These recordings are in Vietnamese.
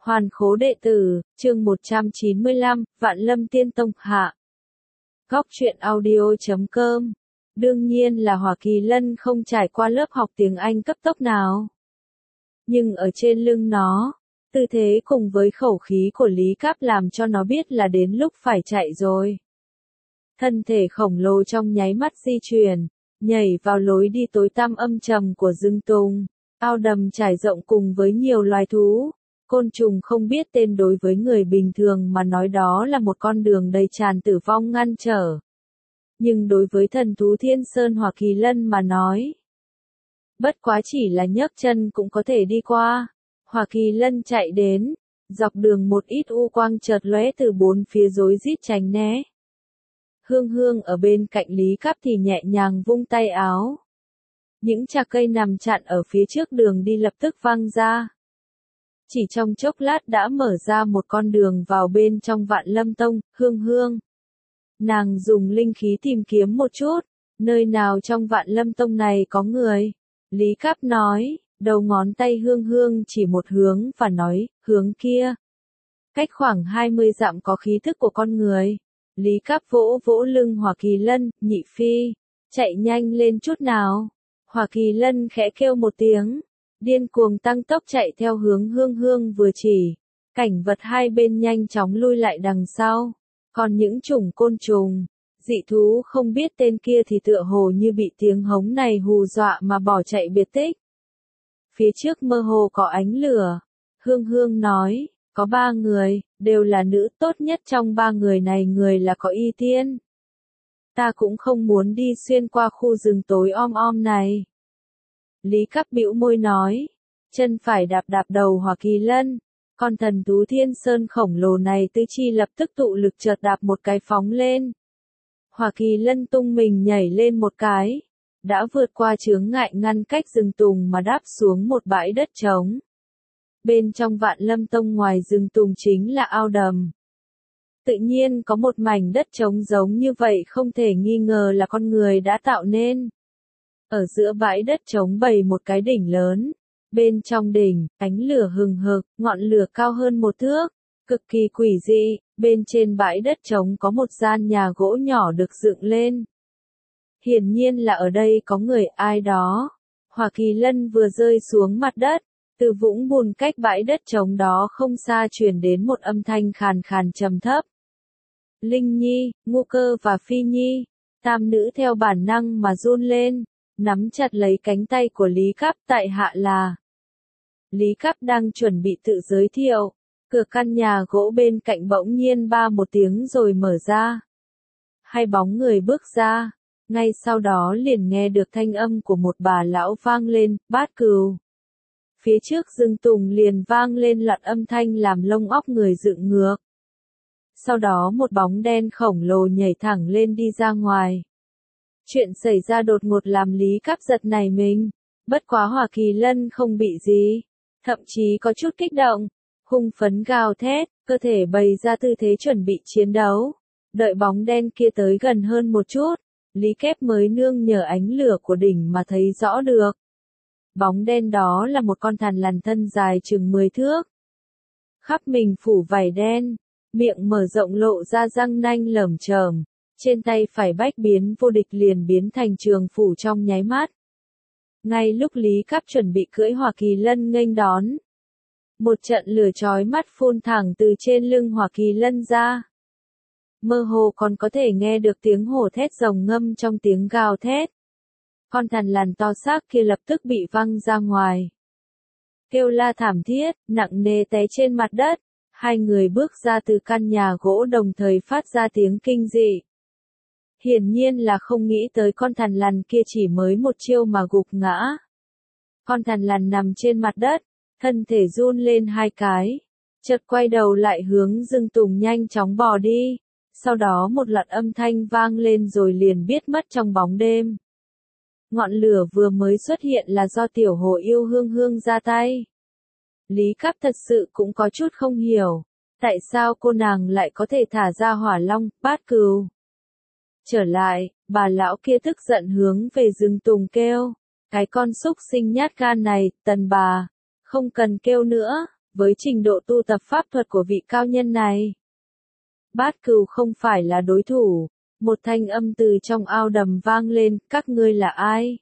Hoàn khố đệ tử, chương 195, Vạn Lâm Tiên Tông hạ. Góc truyện audio.com. Đương nhiên là Hỏa Kỳ Lân không trải qua lớp học tiếng Anh cấp tốc nào. Nhưng ở trên lưng nó, tư thế cùng với khẩu khí của Lý Cáp làm cho nó biết là đến lúc phải chạy rồi. Thân thể khổng lồ trong nháy mắt di chuyển, nhảy vào lối đi tối tăm âm trầm của rừng tùng, ao đầm trải rộng cùng với nhiều loài thú. Côn trùng không biết tên đối với người bình thường mà nói đó là một con đường đầy tràn tử vong ngăn trở. Nhưng đối với thần thú Thiên Sơn Hỏa Kỳ Lân mà nói, bất quá chỉ là nhấc chân cũng có thể đi qua. Hỏa Kỳ Lân chạy đến, dọc đường một ít u quang chợt lóe từ bốn phía rối rít tránh né. Hương Hương ở bên cạnh Lý Cáp thì nhẹ nhàng vung tay áo. Những chạc cây nằm chặn ở phía trước đường đi lập tức văng ra. Chỉ trong chốc lát đã mở ra một con đường vào bên trong Vạn Lâm Tông. Hương Hương. Nàng dùng linh khí tìm kiếm một chút, nơi nào trong Vạn Lâm Tông này có người. Lý Cáp nói, đầu ngón tay Hương Hương chỉ một hướng và nói, hướng kia. Cách khoảng 20 dặm có khí thức của con người. Lý Cáp vỗ vỗ lưng Hỏa Kỳ Lân, nhị phi, chạy nhanh lên chút nào. Hỏa Kỳ Lân khẽ kêu một tiếng, điên cuồng tăng tốc chạy theo hướng Hương Hương vừa chỉ. Cảnh vật hai bên nhanh chóng lui lại đằng sau. Còn những chủng côn trùng, dị thú không biết tên kia thì tựa hồ như bị tiếng hống này hù dọa mà bỏ chạy biệt tích. Phía trước mơ hồ có ánh lửa. Hương Hương nói, có 3 người, đều là nữ, tốt nhất trong 3 người này người là có y tiên. Ta cũng không muốn đi xuyên qua khu rừng tối om om này. Lý Cáp bĩu môi nói, chân phải đạp đạp đầu Hỏa Kỳ Lân. Con thần thú Thiên Sơn khổng lồ này tứ chi lập tức tụ lực chợt đạp một cái phóng lên. Hỏa Kỳ Lân tung mình nhảy lên một cái, đã vượt qua chướng ngại ngăn cách rừng tùng mà đáp xuống một bãi đất trống. Bên trong Vạn Lâm Tông ngoài rừng tùng chính là ao đầm. Tự nhiên có một mảnh đất trống giống như vậy không thể nghi ngờ là con người đã tạo nên. Ở giữa bãi đất trống bày một cái đỉnh lớn. Bên trong đỉnh, ánh lửa hừng hực, ngọn lửa cao hơn 1 thước, cực kỳ quỷ dị. Bên trên bãi đất trống có một gian nhà gỗ nhỏ được dựng lên. Hiển nhiên là ở đây có người ai đó. Hỏa Kỳ Lân vừa rơi xuống mặt đất, từ vũng bùn cách bãi đất trống đó không xa truyền đến một âm thanh khàn khàn trầm thấp. Linh Nhi, Ngô Cơ và Phi Nhi, tam nữ theo bản năng mà run lên, nắm chặt lấy cánh tay của Lý Cáp. Tại hạ là. Lý Cáp đang chuẩn bị tự giới thiệu, cửa căn nhà gỗ bên cạnh bỗng nhiên ba một tiếng rồi mở ra. 2 bóng người bước ra, ngay sau đó liền nghe được thanh âm của một bà lão vang lên, Bát Cừu. Phía trước rừng tùng liền vang lên loạt âm thanh làm lông óc người dựng ngược. Sau đó một bóng đen khổng lồ nhảy thẳng lên đi ra ngoài. Chuyện xảy ra đột ngột làm Lý Cáp giật nảy mình, bất quá Hỏa Kỳ Lân không bị gì, thậm chí có chút kích động, hung phấn gào thét, cơ thể bày ra tư thế chuẩn bị chiến đấu. Đợi bóng đen kia tới gần hơn một chút, Lý Cáp mới nương nhờ ánh lửa của đỉnh mà thấy rõ được. Bóng đen đó là một con thằn lằn thân dài chừng 10 thước. Khắp mình phủ vảy đen, miệng mở rộng lộ ra răng nanh lởm chởm, trên tay phải bách biến vô địch liền biến thành trường phủ trong nháy mắt. Ngay lúc Lý Cáp chuẩn bị cưỡi Hỏa Kỳ Lân nghênh đón, một trận lửa chói mắt phun thẳng từ trên lưng Hỏa Kỳ Lân ra. Mơ hồ còn có thể nghe được tiếng hổ thét rồng ngâm trong tiếng gào thét. Con thằn lằn to xác kia lập tức bị văng ra ngoài. Kêu la thảm thiết, nặng nề té trên mặt đất. 2 người bước ra từ căn nhà gỗ đồng thời phát ra tiếng kinh dị. Hiển nhiên là không nghĩ tới con thằn lằn kia chỉ mới một chiêu mà gục ngã. Con thằn lằn nằm trên mặt đất, thân thể run lên 2 cái, chợt quay đầu lại hướng rừng tùng nhanh chóng bò đi. Sau đó một loạt âm thanh vang lên rồi liền biến mất trong bóng đêm. Ngọn lửa vừa mới xuất hiện là do tiểu hồ yêu Hương Hương ra tay. Lý Cáp thật sự cũng có chút không hiểu, tại sao cô nàng lại có thể thả ra hỏa long, Bát Cừu. Trở lại, bà lão kia tức giận hướng về rừng tùng kêu, cái con súc sinh nhát gan này, Tần bà, không cần kêu nữa, với trình độ tu tập pháp thuật của vị cao nhân này. Bát Cừu không phải là đối thủ. Một thanh âm từ trong ao đầm vang lên, các ngươi là ai?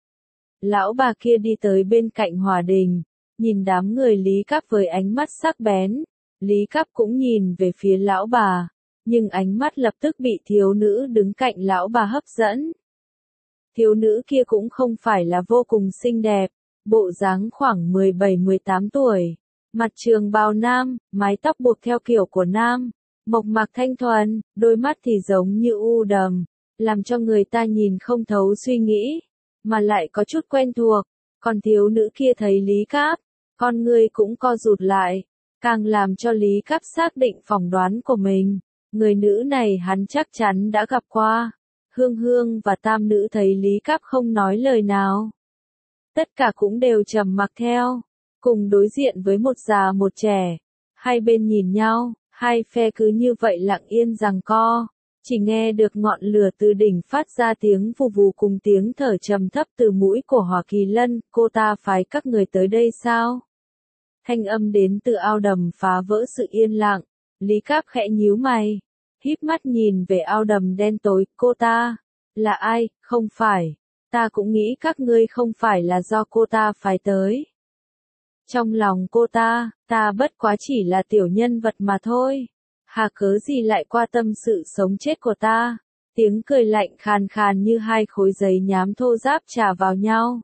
Lão bà kia đi tới bên cạnh Hòa Đình, nhìn đám người Lý Cáp với ánh mắt sắc bén. Lý Cáp cũng nhìn về phía lão bà, nhưng ánh mắt lập tức bị thiếu nữ đứng cạnh lão bà hấp dẫn. Thiếu nữ kia cũng không phải là vô cùng xinh đẹp, bộ dáng khoảng 17-18 tuổi, mặt trường bào nam, mái tóc buộc theo kiểu của nam, mộc mạc thanh thuần, đôi mắt thì giống như u đầm, làm cho người ta nhìn không thấu suy nghĩ, mà lại có chút quen thuộc. Còn thiếu nữ kia thấy Lý Cáp, con người cũng co rụt lại, càng làm cho Lý Cáp xác định phỏng đoán của mình. Người nữ này hắn chắc chắn đã gặp qua. Hương Hương và tam nữ thấy Lý Cáp không nói lời nào. Tất cả cũng đều trầm mặc theo, cùng đối diện với một già một trẻ. Hai bên nhìn nhau, hai phe cứ như vậy lặng yên giằng co. Chỉ nghe được ngọn lửa từ đỉnh phát ra tiếng vù vù cùng tiếng thở trầm thấp từ mũi của Hỏa Kỳ Lân, cô ta phái các người tới đây sao? Thanh âm đến từ ao đầm phá vỡ sự yên lặng, Lý Cáp khẽ nhíu mày, híp mắt nhìn về ao đầm đen tối, cô ta, là ai, không phải, ta cũng nghĩ các ngươi không phải là do cô ta phái tới. Trong lòng cô ta bất quá chỉ là tiểu nhân vật mà thôi. Hà cớ gì lại qua tâm sự sống chết của ta? Tiếng cười lạnh khàn khàn như hai khối giấy nhám thô ráp chà vào nhau.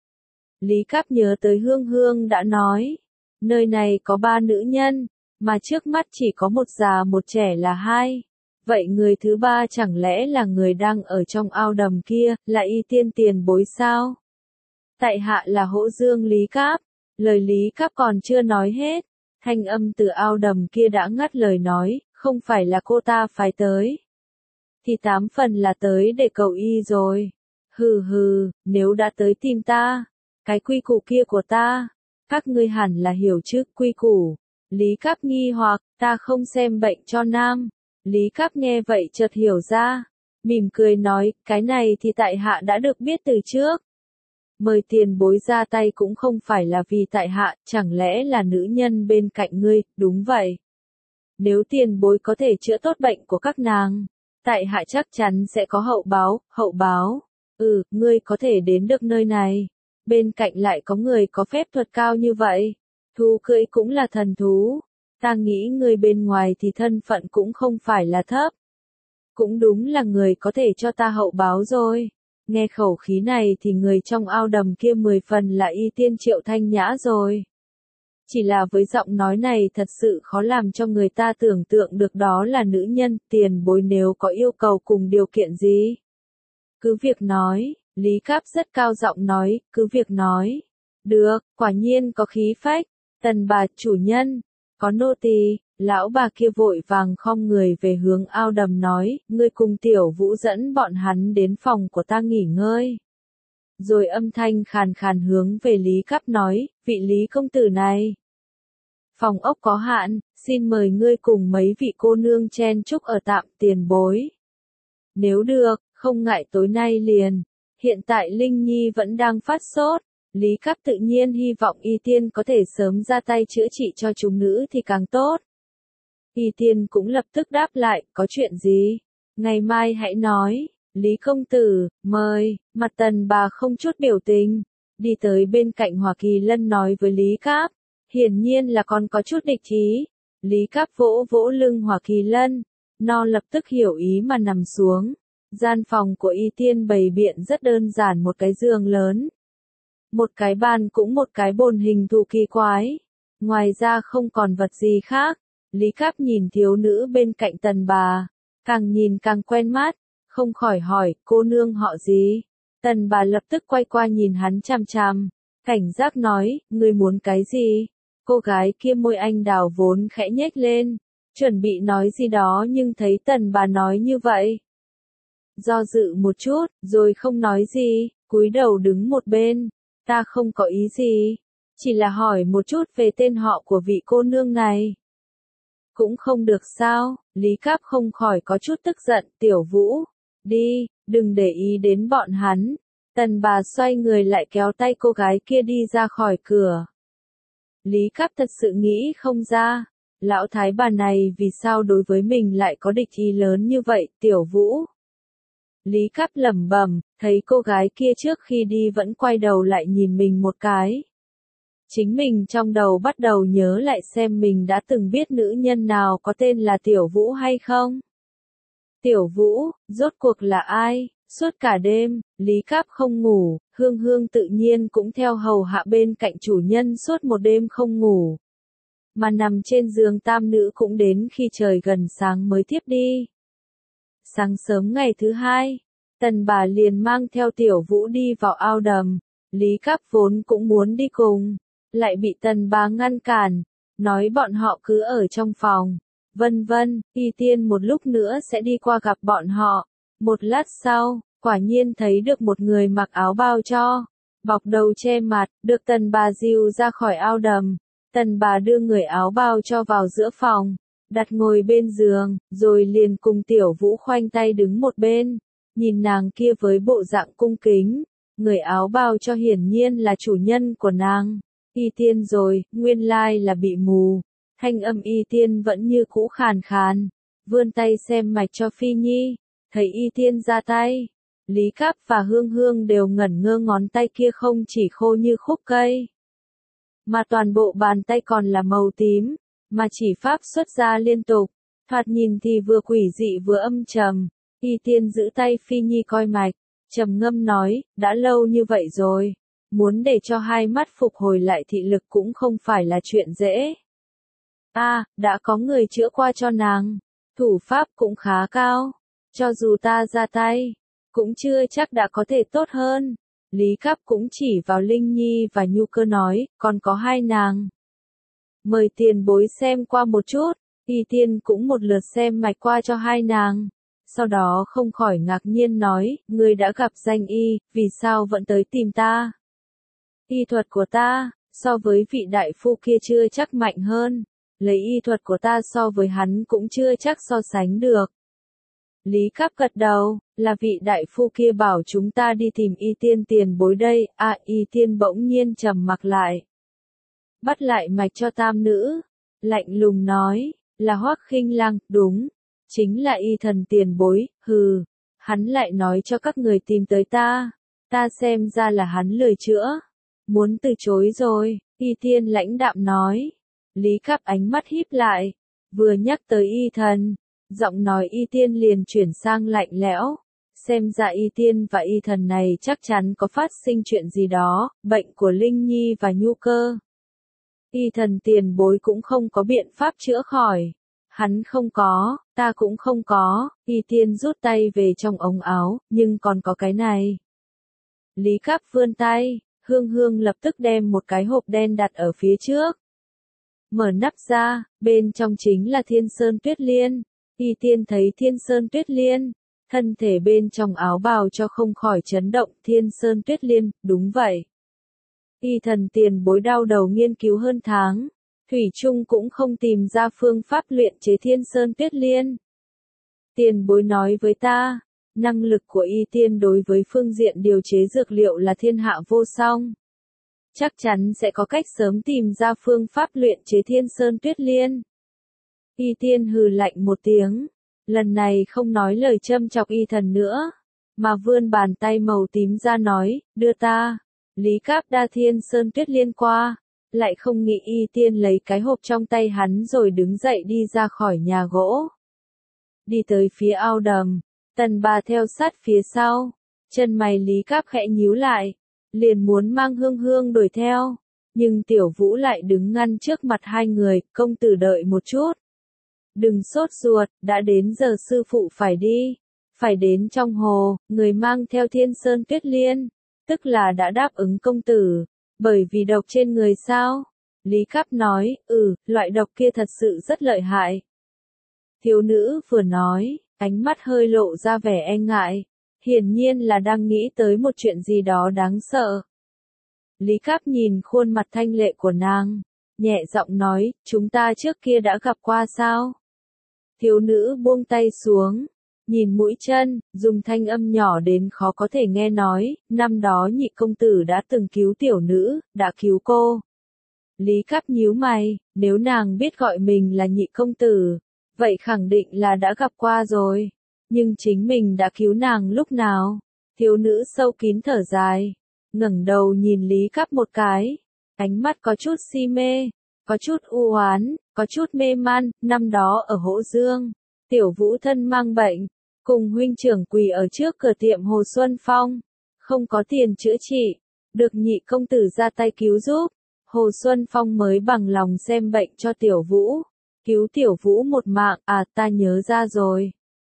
Lý Cáp nhớ tới Hương Hương đã nói, nơi này có 3 nữ nhân, mà trước mắt chỉ có một già một trẻ là 2. Vậy người thứ 3 chẳng lẽ là người đang ở trong ao đầm kia, là Y Tiên tiền bối sao? Tại hạ là Hỗ Dương Lý Cáp. Lời Lý Cáp còn chưa nói hết, thanh âm từ ao đầm kia đã ngắt lời nói, không phải là cô ta phái tới. Thì 8 phần là tới để cầu y rồi. Hừ hừ, nếu đã tới tìm ta, cái quy củ kia của ta, các ngươi hẳn là hiểu chứ quy củ. Lý Cáp nghi hoặc, ta không xem bệnh cho nam. Lý Cáp nghe vậy chợt hiểu ra, mỉm cười nói, cái này thì tại hạ đã được biết từ trước. Mời tiền bối ra tay cũng không phải là vì tại hạ, chẳng lẽ là nữ nhân bên cạnh ngươi, đúng vậy. Nếu tiền bối có thể chữa tốt bệnh của các nàng, tại hạ chắc chắn sẽ có hậu báo. Ngươi có thể đến được nơi này. Bên cạnh lại có người có phép thuật cao như vậy. Thú cưỡi cũng là thần thú. Ta nghĩ người bên ngoài thì thân phận cũng không phải là thấp. Cũng đúng là người có thể cho ta hậu báo rồi. Nghe khẩu khí này thì người trong ao đầm kia 10 phần là Y Tiên Triệu Thanh Nhã rồi. Chỉ là với giọng nói này thật sự khó làm cho người ta tưởng tượng được đó là nữ nhân, tiền bối nếu có yêu cầu cùng điều kiện gì. Cứ việc nói, Lý Cáp rất cao giọng nói, cứ việc nói. Được, quả nhiên có khí phách, tần bà chủ nhân, có nô tỳ. Lão bà kia vội vàng khom người về hướng ao đầm nói, ngươi cùng tiểu vũ dẫn bọn hắn đến phòng của ta nghỉ ngơi. Rồi âm thanh khàn khàn hướng về Lý Cáp nói, vị Lý công tử này. Phòng ốc có hạn, xin mời ngươi cùng mấy vị cô nương chen chúc ở tạm tiền bối. Nếu được, không ngại tối nay liền. Hiện tại Linh Nhi vẫn đang phát sốt. Lý Cáp tự nhiên hy vọng Y Tiên có thể sớm ra tay chữa trị cho chúng nữ thì càng tốt. Y Tiên cũng lập tức đáp lại, có chuyện gì? Ngày mai hãy nói. Lý công tử, mời. Mặt tần bà không chút biểu tình. Đi tới bên cạnh Hỏa Kỳ Lân nói với Lý Cáp. Hiển nhiên là còn có chút địch ý. Lý Cáp vỗ vỗ lưng Hỏa Kỳ Lân. Nó lập tức hiểu ý mà nằm xuống. Gian phòng của Y Tiên bày biện rất đơn giản, một cái giường lớn. Một cái bàn cũng một cái bồn hình thù kỳ quái. Ngoài ra không còn vật gì khác. Lý Cáp nhìn thiếu nữ bên cạnh tần bà. Càng nhìn càng quen mắt. Không khỏi hỏi, cô nương họ gì? Tần bà lập tức quay qua nhìn hắn chằm chằm. Cảnh giác nói, ngươi muốn cái gì? Cô gái kia môi anh đào vốn khẽ nhếch lên. Chuẩn bị nói gì đó nhưng thấy tần bà nói như vậy. Do dự một chút, rồi không nói gì, cúi đầu đứng một bên. Ta không có ý gì. Chỉ là hỏi một chút về tên họ của vị cô nương này. Cũng không được sao, Lý Cáp không khỏi có chút tức giận, tiểu vũ. Đi, đừng để ý đến bọn hắn. Tần bà xoay người lại kéo tay cô gái kia đi ra khỏi cửa. Lý Cáp thật sự nghĩ không ra, lão thái bà này vì sao đối với mình lại có địch ý lớn như vậy, Tiểu Vũ. Lý Cáp lẩm bẩm, thấy cô gái kia trước khi đi vẫn quay đầu lại nhìn mình một cái. Chính mình trong đầu bắt đầu nhớ lại xem mình đã từng biết nữ nhân nào có tên là Tiểu Vũ hay không. Tiểu Vũ, rốt cuộc là ai? Suốt cả đêm, Lý Cáp không ngủ, Hương Hương tự nhiên cũng theo hầu hạ bên cạnh chủ nhân suốt một đêm không ngủ. Mà nằm trên giường tam nữ cũng đến khi trời gần sáng mới tiếp đi. Sáng sớm ngày thứ hai, Tần bà liền mang theo Tiểu Vũ đi vào ao đầm. Lý Cáp vốn cũng muốn đi cùng, lại bị Tần bà ngăn cản, nói bọn họ cứ ở trong phòng. Vân vân, Y Tiên một lúc nữa sẽ đi qua gặp bọn họ. Một lát sau, quả nhiên thấy được một người mặc áo bao cho, bọc đầu che mặt, được Tần bà dìu ra khỏi ao đầm. Tần bà đưa người áo bao cho vào giữa phòng, đặt ngồi bên giường, rồi liền cùng Tiểu Vũ khoanh tay đứng một bên, nhìn nàng kia với bộ dạng cung kính. Người áo bao cho hiển nhiên là chủ nhân của nàng. Y Tiên rồi, nguyên lai là bị mù. Thanh âm Y Tiên vẫn như cũ khàn khàn, vươn tay xem mạch cho Phi Nhi, thấy Y Tiên ra tay. Lý Cáp và Hương Hương đều ngẩn ngơ, ngón tay kia không chỉ khô như khúc cây, mà toàn bộ bàn tay còn là màu tím, mà chỉ pháp xuất ra liên tục, thoạt nhìn thì vừa quỷ dị vừa âm trầm. Y Tiên giữ tay Phi Nhi coi mạch, trầm ngâm nói, đã lâu như vậy rồi, muốn để cho hai mắt phục hồi lại thị lực cũng không phải là chuyện dễ. Đã có người chữa qua cho nàng, thủ pháp cũng khá cao, cho dù ta ra tay, cũng chưa chắc đã có thể tốt hơn. Lý Cáp cũng chỉ vào Linh Nhi và Nhu Cơ nói, còn có hai nàng. Mời tiền bối xem qua một chút. Y Tiên cũng một lượt xem mạch qua cho hai nàng. Sau đó không khỏi ngạc nhiên nói, ngươi đã gặp danh y, vì sao vẫn tới tìm ta? Y thuật của ta, so với vị đại phu kia chưa chắc mạnh hơn. Lấy y thuật của ta so với hắn cũng chưa chắc so sánh được. Lý Cáp gật đầu, là vị đại phu kia bảo chúng ta đi tìm Y Tiên tiền bối đây. Y Tiên bỗng nhiên trầm mặc lại, bắt lại mạch cho tam nữ, lạnh lùng nói, là Hoắc Khinh Lang, đúng, chính là Y thần tiền bối. Hừ, hắn lại nói cho các người tìm tới ta xem ra là hắn lười chữa, muốn từ chối rồi. Y Tiên lãnh đạm nói. Lý Cáp ánh mắt híp lại, vừa nhắc tới Y thần, giọng nói Y Tiên liền chuyển sang lạnh lẽo. Xem ra Y Tiên và Y thần này chắc chắn có phát sinh chuyện gì đó, bệnh của Linh Nhi và Nhu Cơ. Y thần tiền bối cũng không có biện pháp chữa khỏi. Hắn không có, ta cũng không có. Y Tiên rút tay về trong ống áo, nhưng còn có cái này. Lý Cáp vươn tay, Hương Hương lập tức đem một cái hộp đen đặt ở phía trước. Mở nắp ra, bên trong chính là Thiên Sơn Tuyết Liên. Y Tiên thấy Thiên Sơn Tuyết Liên, thân thể bên trong áo bào cho không khỏi chấn động. Thiên Sơn Tuyết Liên, đúng vậy. Y thần tiền bối đau đầu nghiên cứu hơn tháng, thủy chung cũng không tìm ra phương pháp luyện chế Thiên Sơn Tuyết Liên. Tiền bối nói với ta, năng lực của Y Tiên đối với phương diện điều chế dược liệu là thiên hạ vô song. Chắc chắn sẽ có cách sớm tìm ra phương pháp luyện chế Thiên Sơn Tuyết Liên. Y Tiên hừ lạnh một tiếng, lần này không nói lời châm chọc Y thần nữa, mà vươn bàn tay màu tím ra nói, đưa ta. Lý Cáp đa Thiên Sơn Tuyết Liên qua, lại không nghĩ Y Tiên lấy cái hộp trong tay hắn rồi đứng dậy đi ra khỏi nhà gỗ. Đi tới phía ao đầm, Tần bà theo sát phía sau, chân mày Lý Cáp khẽ nhíu lại, liền muốn mang Hương Hương đuổi theo, nhưng Tiểu Vũ lại đứng ngăn trước mặt hai người, công tử đợi một chút. Đừng sốt ruột, đã đến giờ sư phụ phải đi, phải đến trong hồ, người mang theo Thiên Sơn Tuyết Liên, tức là đã đáp ứng công tử, bởi vì độc trên người sao? Lý Cáp nói, loại độc kia thật sự rất lợi hại. Thiếu nữ vừa nói, ánh mắt hơi lộ ra vẻ e ngại, hiển nhiên là đang nghĩ tới một chuyện gì đó đáng sợ. Lý Cáp nhìn khuôn mặt thanh lệ của nàng, nhẹ giọng nói, chúng ta trước kia đã gặp qua sao? Thiếu nữ buông tay xuống, nhìn mũi chân, dùng thanh âm nhỏ đến khó có thể nghe nói, năm đó nhị công tử đã từng cứu tiểu nữ, đã cứu cô. Lý Cáp nhíu mày, nếu nàng biết gọi mình là nhị công tử, vậy khẳng định là đã gặp qua rồi. Nhưng chính mình đã cứu nàng lúc nào? Thiếu nữ sâu kín thở dài, ngẩng đầu nhìn Lý Cáp một cái, ánh mắt có chút si mê, có chút u oán, có chút mê man. Năm đó ở Hỗ Dương, Tiểu Vũ thân mang bệnh, cùng huynh trưởng quỳ ở trước cửa tiệm Hồ Xuân Phong, không có tiền chữa trị, được nhị công tử ra tay cứu giúp, Hồ Xuân Phong mới bằng lòng xem bệnh cho Tiểu Vũ, cứu Tiểu Vũ một mạng. À, ta nhớ ra rồi.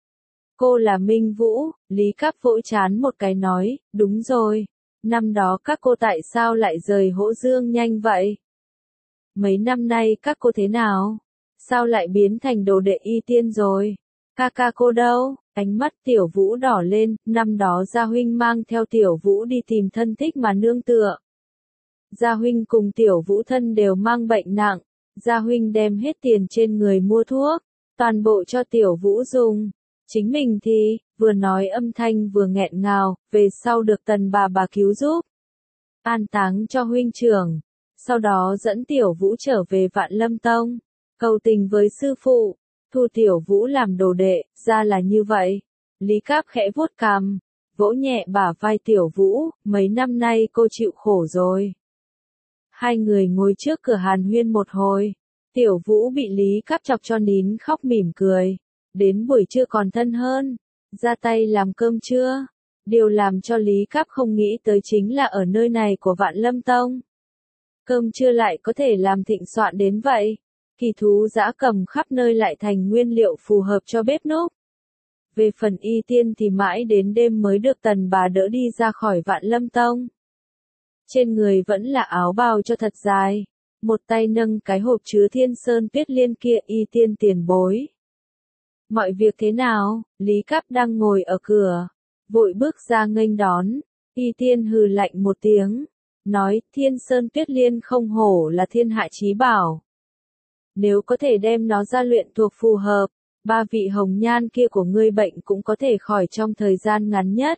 Cô là Minh Vũ. Lý Cáp vỗ chán một cái nói, đúng rồi, năm đó các cô tại sao lại rời Hỗ Dương nhanh vậy? Mấy năm nay các cô thế nào? Sao lại biến thành đồ đệ Y Tiên rồi? Ca ca cô đâu? Ánh mắt Tiểu Vũ đỏ lên, năm đó Gia huynh mang theo Tiểu Vũ đi tìm thân thích mà nương tựa. Gia huynh cùng Tiểu Vũ thân đều mang bệnh nặng, Gia huynh đem hết tiền trên người mua thuốc, toàn bộ cho Tiểu Vũ dùng. Chính mình thì, vừa nói âm thanh vừa nghẹn ngào, về sau được Tần bà cứu giúp, an táng cho huynh trưởng, sau đó dẫn Tiểu Vũ trở về Vạn Lâm Tông, cầu tình với sư phụ, thu Tiểu Vũ làm đồ đệ. Ra là như vậy. Lý Cáp khẽ vuốt cằm, vỗ nhẹ bả vai Tiểu Vũ, mấy năm nay cô chịu khổ rồi. Hai người ngồi trước cửa hàn huyên một hồi, Tiểu Vũ bị Lý Cáp chọc cho nín khóc mỉm cười. Đến buổi trưa còn thân hơn, ra tay làm cơm trưa. Điều làm cho Lý Cáp không nghĩ tới chính là ở nơi này của Vạn Lâm Tông, cơm trưa lại có thể làm thịnh soạn đến vậy. Kỳ thú dã cầm khắp nơi lại thành nguyên liệu phù hợp cho bếp núc. Về phần Y Tiên thì mãi đến đêm mới được Tần bà đỡ đi ra khỏi Vạn Lâm Tông. Trên người vẫn là áo bào cho thật dài, một tay nâng cái hộp chứa Thiên Sơn Tuyết Liên kia. Y Tiên tiền bối. Mọi việc thế nào? Lý Cáp đang ngồi ở cửa, vội bước ra nghênh đón. Y Tiên hừ lạnh một tiếng, nói, Thiên Sơn Tuyết Liên không hổ là thiên hạ chí bảo. Nếu có thể đem nó ra luyện thuộc phù hợp, 3 vị hồng nhan kia của ngươi bệnh cũng có thể khỏi trong thời gian ngắn nhất.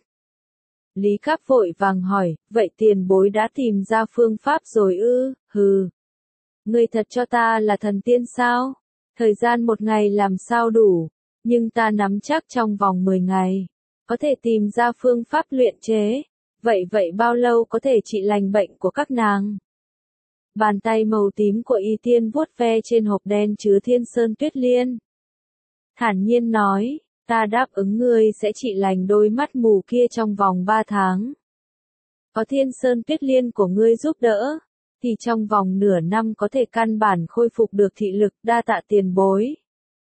Lý Cáp vội vàng hỏi, vậy tiền bối đã tìm ra phương pháp rồi ư? Hừ. Ngươi thật cho ta là thần tiên sao? Thời gian 1 ngày làm sao đủ, nhưng ta nắm chắc trong vòng 10 ngày, có thể tìm ra phương pháp luyện chế. Vậy bao lâu có thể trị lành bệnh của các nàng? Bàn tay màu tím của Y Tiên vuốt ve trên hộp đen chứa Thiên Sơn Tuyết Liên, thản nhiên nói, ta đáp ứng ngươi sẽ trị lành đôi mắt mù kia trong vòng 3 tháng. Có Thiên Sơn Tuyết Liên của ngươi giúp đỡ, thì trong vòng nửa năm có thể căn bản khôi phục được thị lực. Đa tạ tiền bối.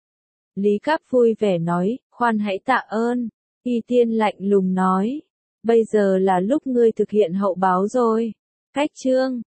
Lý Cáp vui vẻ nói, khoan hãy tạ ơn. Y Tiên lạnh lùng nói, bây giờ là lúc ngươi thực hiện hậu báo rồi. Cách chương